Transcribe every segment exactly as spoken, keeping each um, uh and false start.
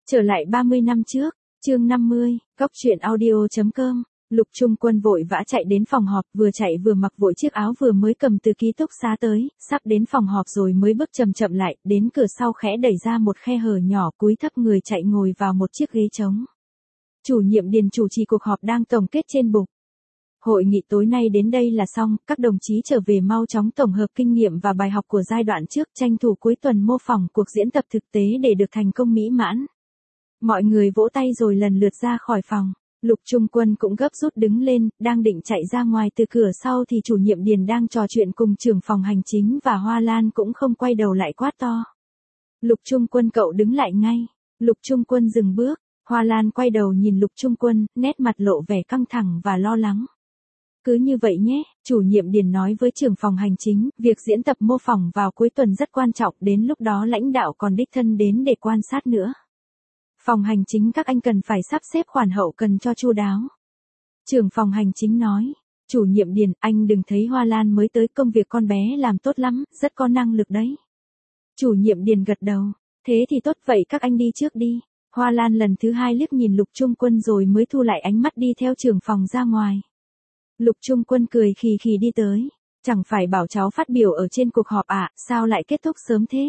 Trở lại ba mươi năm trước, chương năm mươi, góc truyện audio chấm com. Lục Trung Quân vội vã chạy đến phòng họp, vừa chạy vừa mặc vội chiếc áo vừa mới cầm từ ký túc xá tới, sắp đến phòng họp rồi mới bước chậm chậm lại, đến cửa sau khẽ đẩy ra một khe hở nhỏ, cúi thấp người chạy ngồi vào một chiếc ghế trống. Chủ nhiệm Điền chủ trì cuộc họp đang tổng kết trên bục. Hội nghị tối nay đến đây là xong, các đồng chí trở về mau chóng tổng hợp kinh nghiệm và bài học của giai đoạn trước, tranh thủ cuối tuần mô phỏng cuộc diễn tập thực tế để được thành công mỹ mãn. Mọi người vỗ tay rồi lần lượt ra khỏi phòng. Lục Trung Quân cũng gấp rút đứng lên, đang định chạy ra ngoài từ cửa sau thì chủ nhiệm Điền đang trò chuyện cùng trưởng phòng hành chính và Hoa Lan cũng không quay đầu lại quát to. Lục Trung Quân, cậu đứng lại ngay. Lục Trung Quân dừng bước, Hoa Lan quay đầu nhìn Lục Trung Quân, nét mặt lộ vẻ căng thẳng và lo lắng. Cứ như vậy nhé, chủ nhiệm Điền nói với trưởng phòng hành chính, việc diễn tập mô phỏng vào cuối tuần rất quan trọng, đến lúc đó lãnh đạo còn đích thân đến để quan sát nữa. Phòng hành chính các anh cần phải sắp xếp khoản hậu cần cho chu đáo. Trưởng phòng hành chính nói, chủ nhiệm Điền, anh đừng thấy Hoa Lan mới tới, công việc con bé làm tốt lắm, rất có năng lực đấy. Chủ nhiệm Điền gật đầu, thế thì tốt, vậy các anh đi trước đi. Hoa Lan lần thứ hai liếc nhìn Lục Trung Quân rồi mới thu lại ánh mắt đi theo trưởng phòng ra ngoài. Lục Trung Quân cười khì khì đi tới, chẳng phải bảo cháu phát biểu ở trên cuộc họp à, sao lại kết thúc sớm thế?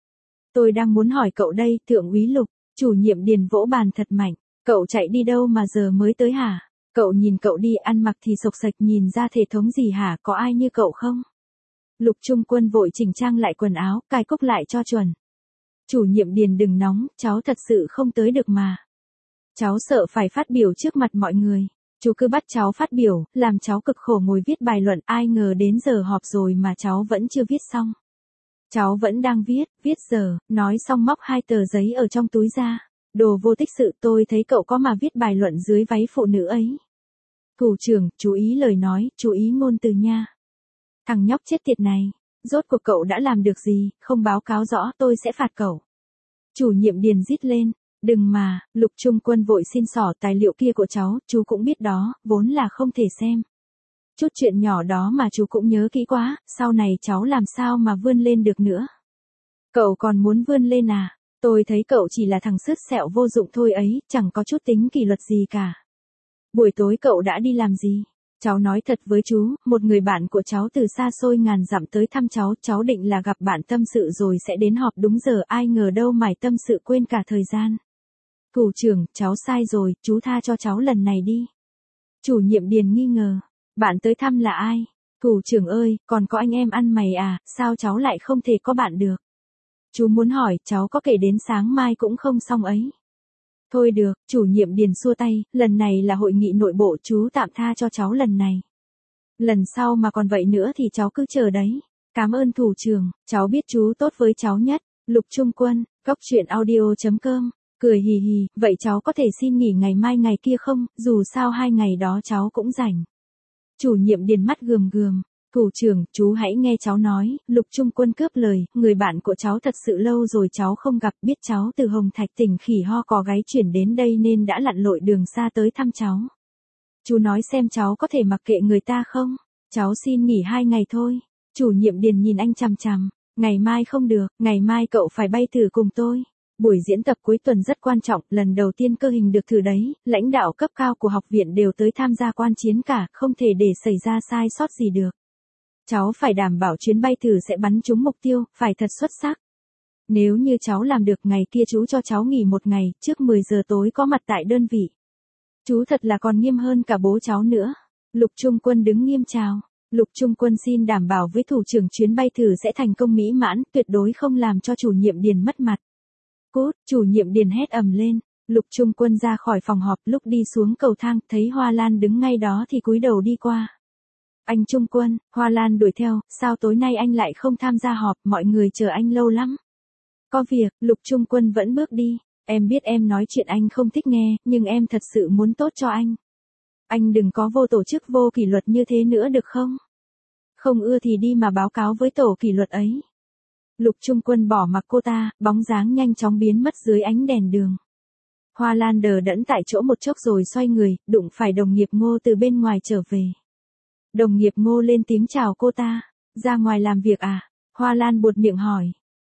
Tôi đang muốn hỏi cậu đây, thượng úy Lục. Chủ nhiệm Điền vỗ bàn thật mạnh, cậu chạy đi đâu mà giờ mới tới hả? Cậu nhìn cậu đi, ăn mặc thì sộc sạch, nhìn ra thể thống gì hả, có ai như cậu không? Lục Trung Quân vội chỉnh trang lại quần áo, cài cúc lại cho chuẩn. Chủ nhiệm Điền đừng nóng, cháu thật sự không tới được mà. Cháu sợ phải phát biểu trước mặt mọi người. Chú cứ bắt cháu phát biểu, làm cháu cực khổ ngồi viết bài luận, ai ngờ đến giờ họp rồi mà cháu vẫn chưa viết xong. Cháu vẫn đang viết, viết giờ, nói xong móc hai tờ giấy ở trong túi ra. Đồ vô tích sự, tôi thấy cậu có mà viết bài luận dưới váy phụ nữ ấy. Thủ trưởng, chú ý lời nói, chú ý ngôn từ nha. Thằng nhóc chết tiệt này, rốt cuộc cậu đã làm được gì, không báo cáo rõ tôi sẽ phạt cậu. Chủ nhiệm Điền rít lên, đừng mà, Lục Trung Quân vội xin xỏ, tài liệu kia của cháu, chú cũng biết đó, vốn là không thể xem. Chút chuyện nhỏ đó mà chú cũng nhớ kỹ quá, sau này cháu làm sao mà vươn lên được nữa. Cậu còn muốn vươn lên à? Tôi thấy cậu chỉ là thằng sứt sẹo vô dụng thôi ấy, chẳng có chút tính kỷ luật gì cả. Buổi tối cậu đã đi làm gì? Cháu nói thật với chú, một người bạn của cháu từ xa xôi ngàn dặm tới thăm cháu, cháu định là gặp bạn tâm sự rồi sẽ đến họp đúng giờ, ai ngờ đâu mải tâm sự quên cả thời gian. Thủ trưởng, cháu sai rồi, chú tha cho cháu lần này đi. Chủ nhiệm Điền nghi ngờ. Bạn tới thăm là ai? Thủ trưởng ơi, còn có anh em ăn mày à, sao cháu lại không thể có bạn được? Chú muốn hỏi, cháu có kể đến sáng mai cũng không xong ấy. Thôi được, chủ nhiệm Điền xua tay, lần này là hội nghị nội bộ, chú tạm tha cho cháu lần này. Lần sau mà còn vậy nữa thì cháu cứ chờ đấy. Cảm ơn thủ trưởng, cháu biết chú tốt với cháu nhất. Lục Trung Quân, góc truyện audio chấm com. Cười hì hì, vậy cháu có thể xin nghỉ ngày mai ngày kia không, dù sao hai ngày đó cháu cũng rảnh. Chủ nhiệm Điền mắt gườm gườm, thủ trưởng, chú hãy nghe cháu nói. Lục Trung Quân cướp lời, người bạn của cháu thật sự lâu rồi cháu không gặp, biết cháu từ Hồng Thạch tỉnh khỉ ho có gáy chuyển đến đây nên đã lặn lội đường xa tới thăm cháu. Chú nói xem cháu có thể mặc kệ người ta không? Cháu xin nghỉ hai ngày thôi. Chủ nhiệm Điền nhìn anh chằm chằm, ngày mai không được, ngày mai cậu phải bay thử cùng tôi. Buổi diễn tập cuối tuần rất quan trọng, lần đầu tiên cơ hình được thử đấy, lãnh đạo cấp cao của học viện đều tới tham gia quan chiến cả, không thể để xảy ra sai sót gì được. Cháu phải đảm bảo chuyến bay thử sẽ bắn trúng mục tiêu, phải thật xuất sắc. Nếu như cháu làm được, ngày kia chú cho cháu nghỉ một ngày, trước mười giờ tối có mặt tại đơn vị. Chú thật là còn nghiêm hơn cả bố cháu nữa. Lục Trung Quân đứng nghiêm chào. Lục Trung Quân xin đảm bảo với thủ trưởng chuyến bay thử sẽ thành công mỹ mãn, tuyệt đối không làm cho chủ nhiệm Điền mất mặt. Cút, chủ nhiệm Điền hét ầm lên. Lục Trung Quân ra khỏi phòng họp, lúc đi xuống cầu thang, thấy Hoa Lan đứng ngay đó thì cúi đầu đi qua. Anh Trung Quân, Hoa Lan đuổi theo, sao tối nay anh lại không tham gia họp, mọi người chờ anh lâu lắm. Có việc, Lục Trung Quân vẫn bước đi. Em biết em nói chuyện anh không thích nghe, nhưng em thật sự muốn tốt cho anh. Anh đừng có vô tổ chức vô kỷ luật như thế nữa được không? Không ưa thì đi mà báo cáo với tổ kỷ luật ấy. Lục Trung Quân bỏ mặc cô ta, bóng dáng nhanh chóng biến mất dưới ánh đèn đường. Hoa Lan đờ đẫn tại chỗ một chốc rồi xoay người, đụng phải đồng nghiệp Ngô từ bên ngoài trở về. Đồng nghiệp Ngô lên tiếng chào cô ta, ra ngoài làm việc à? Hoa Lan buột miệng hỏi,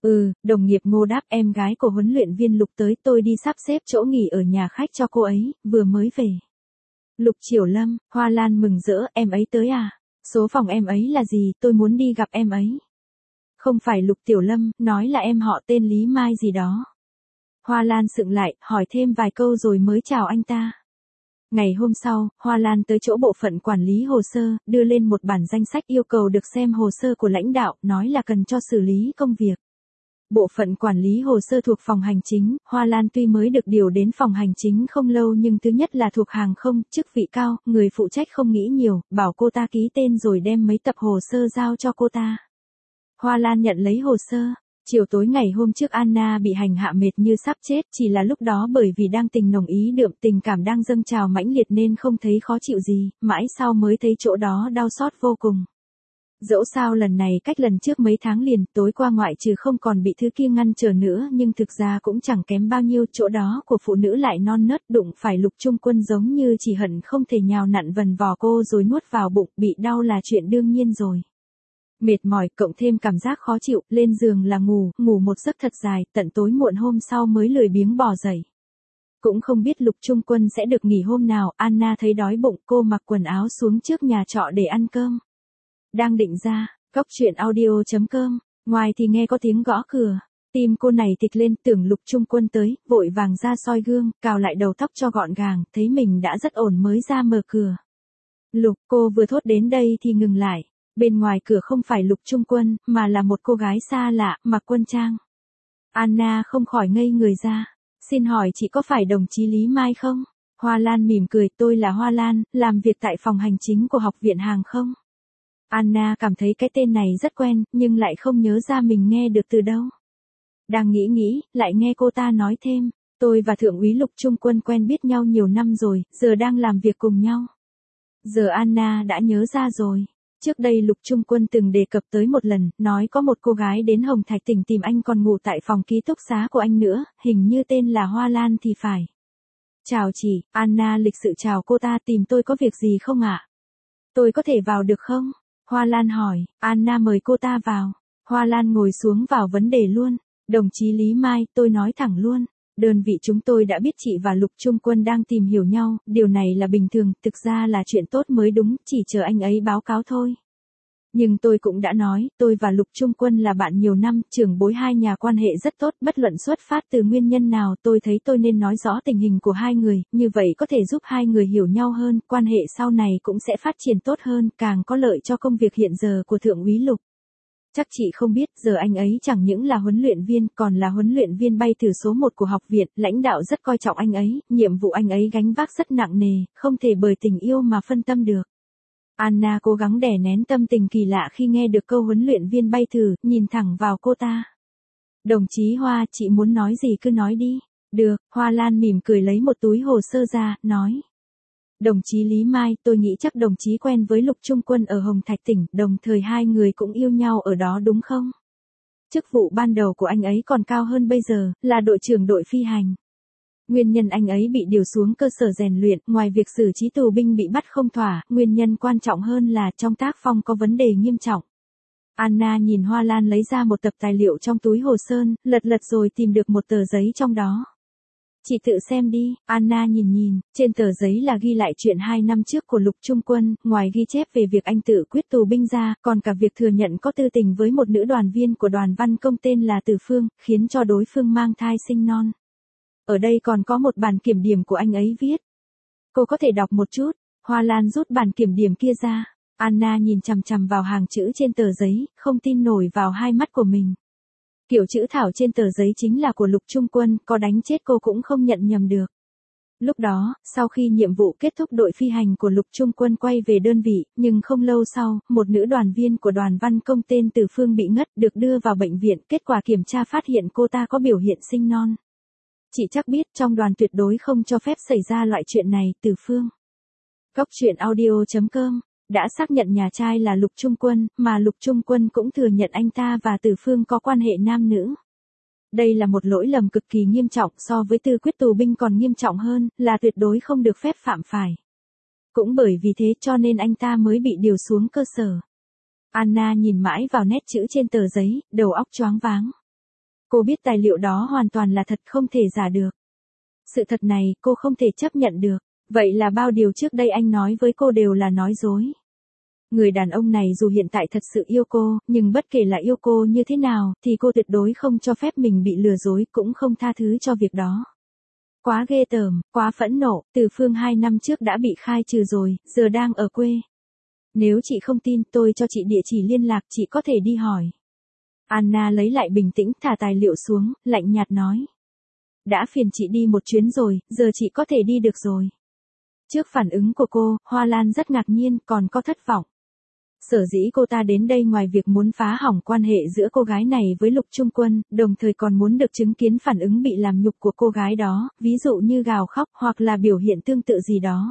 Ừ, đồng nghiệp Ngô đáp, em gái của huấn luyện viên Lục tới, tôi đi sắp xếp chỗ nghỉ ở nhà khách cho cô ấy, vừa mới về. Lục Chiểu Lâm, Hoa Lan mừng rỡ, em ấy tới à? Số phòng em ấy là gì, tôi muốn đi gặp em ấy. Không phải Lục Tiểu Lâm, nói là em họ tên Lý Mai gì đó. Hoa Lan sững lại, hỏi thêm vài câu rồi mới chào anh ta. Ngày hôm sau, Hoa Lan tới chỗ bộ phận quản lý hồ sơ, đưa lên một bản danh sách yêu cầu được xem hồ sơ của lãnh đạo, nói là cần cho xử lý công việc. Bộ phận quản lý hồ sơ thuộc phòng hành chính, Hoa Lan tuy mới được điều đến phòng hành chính không lâu nhưng thứ nhất là thuộc hàng không, chức vị cao, người phụ trách không nghĩ nhiều, bảo cô ta ký tên rồi đem mấy tập hồ sơ giao cho cô ta. Hoa Lan nhận lấy hồ sơ. Chiều tối ngày hôm trước Anna bị hành hạ mệt như sắp chết, chỉ là lúc đó bởi vì đang tình nồng ý đượm, tình cảm đang dâng trào mãnh liệt nên không thấy khó chịu gì, mãi sau mới thấy chỗ đó đau xót vô cùng. Dẫu sao lần này cách lần trước mấy tháng liền, tối qua ngoại trừ không còn bị thứ kia ngăn trở nữa nhưng thực ra cũng chẳng kém bao nhiêu, chỗ đó của phụ nữ lại non nớt, đụng phải Lục Trung Quân giống như chỉ hận không thể nhào nặn vần vò cô rồi nuốt vào bụng, bị đau là chuyện đương nhiên rồi. Mệt mỏi, cộng thêm cảm giác khó chịu, lên giường là ngủ, ngủ một giấc thật dài, tận tối muộn hôm sau mới lười biếng bò dậy. Cũng không biết Lục Trung Quân sẽ được nghỉ hôm nào, Anna thấy đói bụng, cô mặc quần áo xuống trước nhà trọ để ăn cơm. Đang định ra, góc chuyện audio chấm com, ngoài thì nghe có tiếng gõ cửa, tim cô này thịch lên, tưởng Lục Trung Quân tới, vội vàng ra soi gương, cào lại đầu tóc cho gọn gàng, thấy mình đã rất ổn mới ra mở cửa. Lục, cô vừa thốt đến đây thì ngừng lại. Bên ngoài cửa không phải Lục Trung Quân, mà là một cô gái xa lạ, mặc quân trang. Anna không khỏi ngây người ra. Xin hỏi chị có phải đồng chí Lý Mai không? Hoa Lan mỉm cười, tôi là Hoa Lan, làm việc tại phòng hành chính của học viện hàng không. Anna cảm thấy cái tên này rất quen, nhưng lại không nhớ ra mình nghe được từ đâu. Đang nghĩ nghĩ, lại nghe cô ta nói thêm, tôi và Thượng úy Lục Trung Quân quen biết nhau nhiều năm rồi, giờ đang làm việc cùng nhau. Giờ Anna đã nhớ ra rồi. Trước đây Lục Trung Quân từng đề cập tới một lần, nói có một cô gái đến Hồng Thạch tỉnh tìm anh còn ngủ tại phòng ký túc xá của anh nữa, hình như tên là Hoa Lan thì phải. Chào chị, Anna lịch sự chào cô ta, tìm tôi có việc gì không ạ? Tôi có thể vào được không? Hoa Lan hỏi, Anna mời cô ta vào. Hoa Lan ngồi xuống vào vấn đề luôn. Đồng chí Lý Mai, tôi nói thẳng luôn. Đơn vị chúng tôi đã biết chị và Lục Trung Quân đang tìm hiểu nhau, điều này là bình thường, thực ra là chuyện tốt mới đúng, chỉ chờ anh ấy báo cáo thôi. Nhưng tôi cũng đã nói, tôi và Lục Trung Quân là bạn nhiều năm, trưởng bối hai nhà quan hệ rất tốt, bất luận xuất phát từ nguyên nhân nào, tôi thấy tôi nên nói rõ tình hình của hai người, như vậy có thể giúp hai người hiểu nhau hơn, quan hệ sau này cũng sẽ phát triển tốt hơn, càng có lợi cho công việc hiện giờ của Thượng úy Lục. Chắc chị không biết, giờ anh ấy chẳng những là huấn luyện viên, còn là huấn luyện viên bay thử số một của học viện, lãnh đạo rất coi trọng anh ấy, nhiệm vụ anh ấy gánh vác rất nặng nề, không thể bởi tình yêu mà phân tâm được. Anna cố gắng đè nén tâm tình kỳ lạ khi nghe được câu huấn luyện viên bay thử, nhìn thẳng vào cô ta. Đồng chí Hoa, chị muốn nói gì cứ nói đi. Được, Hoa Lan mỉm cười lấy một túi hồ sơ ra, nói. Đồng chí Lý Mai, tôi nghĩ chắc đồng chí quen với Lục Trung Quân ở Hồng Thạch tỉnh, đồng thời hai người cũng yêu nhau ở đó đúng không? Chức vụ ban đầu của anh ấy còn cao hơn bây giờ, là đội trưởng đội phi hành. Nguyên nhân anh ấy bị điều xuống cơ sở rèn luyện, ngoài việc xử trí tù binh bị bắt không thỏa, nguyên nhân quan trọng hơn là trong tác phong có vấn đề nghiêm trọng. Anna nhìn Hoa Lan lấy ra một tập tài liệu trong túi hồ sơ, lật lật rồi tìm được một tờ giấy trong đó. Chị tự xem đi, Anna nhìn nhìn, trên tờ giấy là ghi lại chuyện hai năm trước của Lục Trung Quân, ngoài ghi chép về việc anh tự quyết tù binh ra, còn cả việc thừa nhận có tư tình với một nữ đoàn viên của đoàn văn công tên là Từ Phương, khiến cho đối phương mang thai sinh non. Ở đây còn có một bản kiểm điểm của anh ấy viết. Cô có thể đọc một chút. Hoa Lan rút bản kiểm điểm kia ra. Anna nhìn chằm chằm vào hàng chữ trên tờ giấy, không tin nổi vào hai mắt của mình. Kiểu chữ thảo trên tờ giấy chính là của Lục Trung Quân, có đánh chết cô cũng không nhận nhầm được. Lúc đó, sau khi nhiệm vụ kết thúc, đội phi hành của Lục Trung Quân quay về đơn vị, nhưng không lâu sau, một nữ đoàn viên của đoàn văn công tên Từ Phương bị ngất, được đưa vào bệnh viện, kết quả kiểm tra phát hiện cô ta có biểu hiện sinh non. Chị chắc biết, trong đoàn tuyệt đối không cho phép xảy ra loại chuyện này, Từ Phương. Góc chuyện audio chấm com đã xác nhận nhà trai là Lục Trung Quân, mà Lục Trung Quân cũng thừa nhận anh ta và Từ Phương có quan hệ nam nữ. Đây là một lỗi lầm cực kỳ nghiêm trọng, so với tư quyết tù binh còn nghiêm trọng hơn, là tuyệt đối không được phép phạm phải. Cũng bởi vì thế cho nên anh ta mới bị điều xuống cơ sở. Anna nhìn mãi vào nét chữ trên tờ giấy, đầu óc choáng váng. Cô biết tài liệu đó hoàn toàn là thật, không thể giả được. Sự thật này, cô không thể chấp nhận được. Vậy là bao điều trước đây anh nói với cô đều là nói dối. Người đàn ông này dù hiện tại thật sự yêu cô, nhưng bất kể là yêu cô như thế nào, thì cô tuyệt đối không cho phép mình bị lừa dối, cũng không tha thứ cho việc đó. Quá ghê tởm, quá phẫn nộ, Từ Phương hai năm trước đã bị khai trừ rồi, giờ đang ở quê. Nếu chị không tin, tôi cho chị địa chỉ liên lạc, chị có thể đi hỏi. Anna lấy lại bình tĩnh, thả tài liệu xuống, lạnh nhạt nói. Đã phiền chị đi một chuyến rồi, giờ chị có thể đi được rồi. Trước phản ứng của cô, Hoa Lan rất ngạc nhiên, còn có thất vọng. Sở dĩ cô ta đến đây ngoài việc muốn phá hỏng quan hệ giữa cô gái này với Lục Trung Quân, đồng thời còn muốn được chứng kiến phản ứng bị làm nhục của cô gái đó, ví dụ như gào khóc hoặc là biểu hiện tương tự gì đó.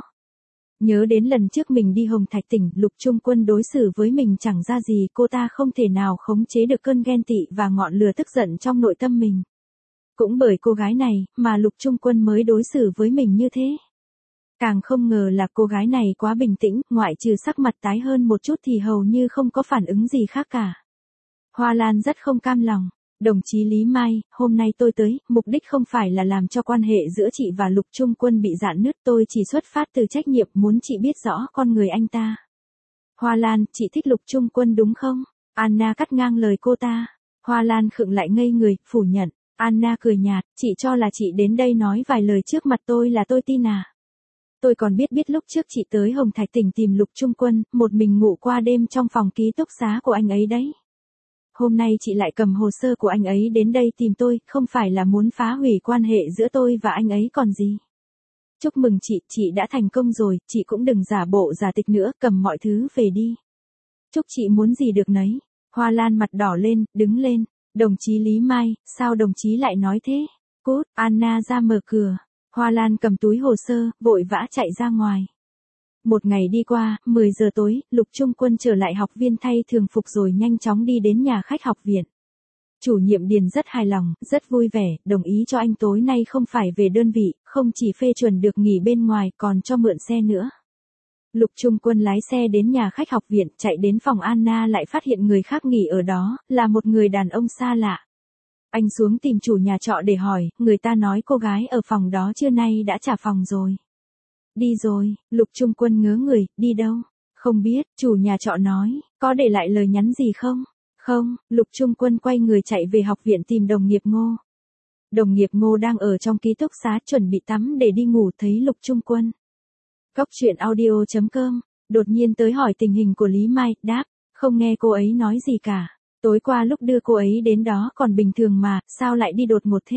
Nhớ đến lần trước mình đi Hồng Thạch tỉnh, Lục Trung Quân đối xử với mình chẳng ra gì, cô ta không thể nào khống chế được cơn ghen tị và ngọn lửa tức giận trong nội tâm mình. Cũng bởi cô gái này, mà Lục Trung Quân mới đối xử với mình như thế. Càng không ngờ là cô gái này quá bình tĩnh, ngoại trừ sắc mặt tái hơn một chút thì hầu như không có phản ứng gì khác cả. Hoa Lan rất không cam lòng. Đồng chí Lý Mai, hôm nay tôi tới, mục đích không phải là làm cho quan hệ giữa chị và Lục Trung Quân bị rạn nứt, tôi chỉ xuất phát từ trách nhiệm muốn chị biết rõ con người anh ta. Hoa Lan, chị thích Lục Trung Quân đúng không? Anna cắt ngang lời cô ta. Hoa Lan khựng lại ngây người, phủ nhận. Anna cười nhạt, chị cho là chị đến đây nói vài lời trước mặt tôi là tôi tin à? Tôi còn biết biết lúc trước chị tới Hồng Thạch tỉnh tìm Lục Trung Quân, một mình ngủ qua đêm trong phòng ký túc xá của anh ấy đấy. Hôm nay chị lại cầm hồ sơ của anh ấy đến đây tìm tôi, không phải là muốn phá hủy quan hệ giữa tôi và anh ấy còn gì. Chúc mừng chị, chị đã thành công rồi, chị cũng đừng giả bộ giả tịch nữa, cầm mọi thứ về đi. Chúc chị muốn gì được nấy. Hoa Lan mặt đỏ lên, đứng lên. Đồng chí Lý Mai, sao đồng chí lại nói thế? Cút, Anna ra mở cửa. Hoa Lan cầm túi hồ sơ, vội vã chạy ra ngoài. Một ngày đi qua, mười giờ tối, Lục Trung Quân trở lại học viên thay thường phục rồi nhanh chóng đi đến nhà khách học viện. Chủ nhiệm Điền rất hài lòng, rất vui vẻ, đồng ý cho anh tối nay không phải về đơn vị, không chỉ phê chuẩn được nghỉ bên ngoài còn cho mượn xe nữa. Lục Trung Quân lái xe đến nhà khách học viện, chạy đến phòng Anna lại phát hiện người khác nghỉ ở đó, là một người đàn ông xa lạ. Anh xuống tìm chủ nhà trọ để hỏi, người ta nói cô gái ở phòng đó trưa nay đã trả phòng rồi. Đi rồi, Lục Trung Quân ngớ người, đi đâu? Không biết, chủ nhà trọ nói, có để lại lời nhắn gì không? Không, Lục Trung Quân quay người chạy về học viện tìm đồng nghiệp Ngô. Đồng nghiệp Ngô đang ở trong ký túc xá chuẩn bị tắm để đi ngủ thấy Lục Trung Quân. Góc truyện audio chấm com, đột nhiên tới hỏi tình hình của Lý Mai, đáp, không nghe cô ấy nói gì cả. Tối qua lúc đưa cô ấy đến đó còn bình thường mà, sao lại đi đột ngột thế?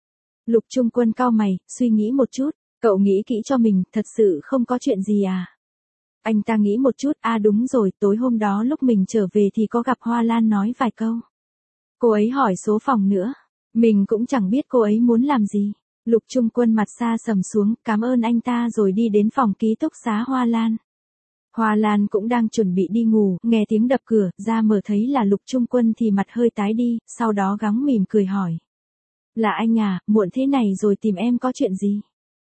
Lục Trung Quân cau mày, suy nghĩ một chút, cậu nghĩ kỹ cho mình, thật sự không có chuyện gì à? Anh ta nghĩ một chút, à đúng rồi, tối hôm đó lúc mình trở về thì có gặp Hoa Lan nói vài câu. Cô ấy hỏi số phòng nữa, mình cũng chẳng biết cô ấy muốn làm gì. Lục Trung Quân mặt xa sầm xuống, cảm ơn anh ta rồi đi đến phòng ký túc xá Hoa Lan. Hoa Lan cũng đang chuẩn bị đi ngủ, nghe tiếng đập cửa, ra mở thấy là Lục Trung Quân thì mặt hơi tái đi, sau đó gắng mỉm cười hỏi. Là anh à, muộn thế này rồi tìm em có chuyện gì?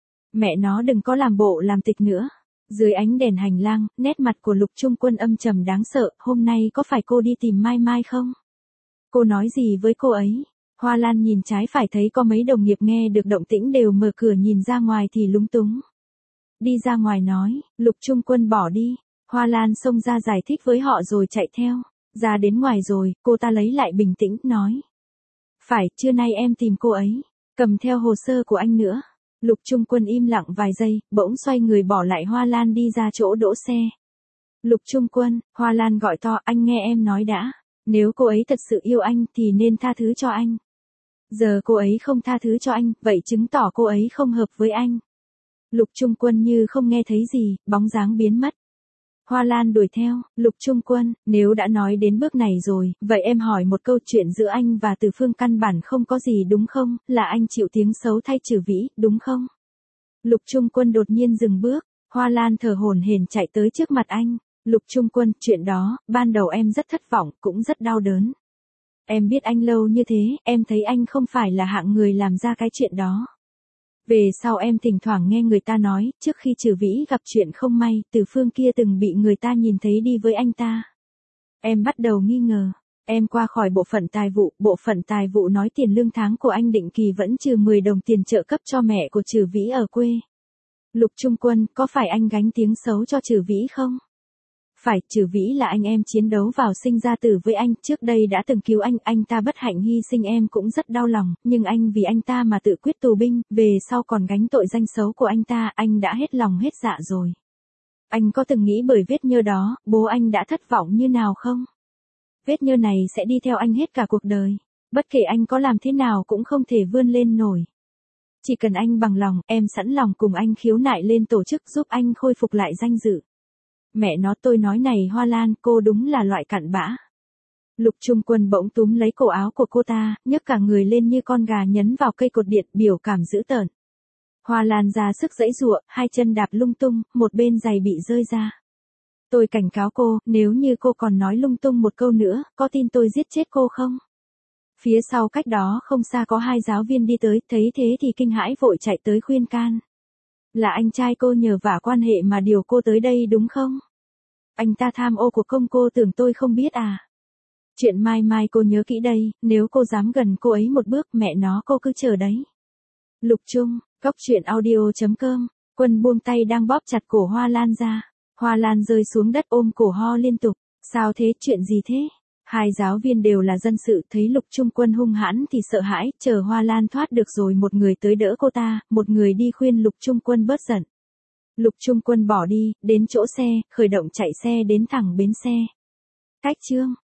Mẹ nó đừng có làm bộ làm tịch nữa. Dưới ánh đèn hành lang, nét mặt của Lục Trung Quân âm trầm đáng sợ, hôm nay có phải cô đi tìm Mai Mai không? Cô nói gì với cô ấy? Hoa Lan nhìn trái phải thấy có mấy đồng nghiệp nghe được động tĩnh đều mở cửa nhìn ra ngoài thì lúng túng. Đi ra ngoài nói, Lục Trung Quân bỏ đi. Hoa Lan xông ra giải thích với họ rồi chạy theo. Ra đến ngoài rồi, cô ta lấy lại bình tĩnh, nói. Phải, trưa nay em tìm cô ấy. Cầm theo hồ sơ của anh nữa. Lục Trung Quân im lặng vài giây, bỗng xoay người bỏ lại Hoa Lan đi ra chỗ đỗ xe. Lục Trung Quân, Hoa Lan gọi to, anh nghe em nói đã. Nếu cô ấy thật sự yêu anh thì nên tha thứ cho anh. Giờ cô ấy không tha thứ cho anh, vậy chứng tỏ cô ấy không hợp với anh. Lục Trung Quân như không nghe thấy gì, bóng dáng biến mất. Hoa Lan đuổi theo, Lục Trung Quân, nếu đã nói đến bước này rồi, vậy em hỏi một câu, chuyện giữa anh và Từ Phương căn bản không có gì đúng không, là anh chịu tiếng xấu thay Trừ Vĩ, đúng không? Lục Trung Quân đột nhiên dừng bước, Hoa Lan thở hổn hển chạy tới trước mặt anh. Lục Trung Quân, chuyện đó, ban đầu em rất thất vọng, cũng rất đau đớn. Em biết anh lâu như thế, em thấy anh không phải là hạng người làm ra cái chuyện đó. Về sau em thỉnh thoảng nghe người ta nói, trước khi Trừ Vĩ gặp chuyện không may, Từ Phương kia từng bị người ta nhìn thấy đi với anh ta. Em bắt đầu nghi ngờ. Em qua khỏi bộ phận tài vụ, bộ phận tài vụ nói tiền lương tháng của anh định kỳ vẫn trừ mười đồng tiền trợ cấp cho mẹ của Trừ Vĩ ở quê. Lục Trung Quân, có phải anh gánh tiếng xấu cho Trừ Vĩ không? Phải, Trừ Vĩ là anh em chiến đấu vào sinh ra tử với anh, trước đây đã từng cứu anh, anh ta bất hạnh hy sinh em cũng rất đau lòng, nhưng anh vì anh ta mà tự quyết tù binh, về sau còn gánh tội danh xấu của anh ta, anh đã hết lòng hết dạ rồi. Anh có từng nghĩ bởi vết nhơ đó, bố anh đã thất vọng như nào không? Vết nhơ này sẽ đi theo anh hết cả cuộc đời. Bất kể anh có làm thế nào cũng không thể vươn lên nổi. Chỉ cần anh bằng lòng, em sẵn lòng cùng anh khiếu nại lên tổ chức giúp anh khôi phục lại danh dự. Mẹ nó, tôi nói này Hoa Lan, cô đúng là loại cặn bã. Lục Trung Quân bỗng túm lấy cổ áo của cô ta, nhấc cả người lên như con gà nhấn vào cây cột điện, biểu cảm dữ tợn. Hoa Lan ra sức giãy giụa, hai chân đạp lung tung, một bên giày bị rơi ra. Tôi cảnh cáo cô, nếu như cô còn nói lung tung một câu nữa, có tin tôi giết chết cô không? Phía sau cách đó không xa có hai giáo viên đi tới, thấy thế thì kinh hãi vội chạy tới khuyên can. Là anh trai cô nhờ vả quan hệ mà điều cô tới đây đúng không? Anh ta tham ô của công, cô tưởng tôi không biết à? Chuyện mai mai cô nhớ kỹ đây, nếu cô dám gần cô ấy một bước, mẹ nó cô cứ chờ đấy. Lục Trung, Cóc Truyện Audio chấm com. Quân buông tay đang bóp chặt cổ Hoa Lan ra. Hoa Lan rơi xuống đất ôm cổ ho liên tục. Sao thế, chuyện gì thế? Hai giáo viên đều là dân sự, thấy Lục Trung Quân hung hãn thì sợ hãi, chờ Hoa Lan thoát được rồi một người tới đỡ cô ta, một người đi khuyên Lục Trung Quân bớt giận. Lục Trung Quân bỏ đi, đến chỗ xe, khởi động chạy xe đến thẳng bến xe. Cách chương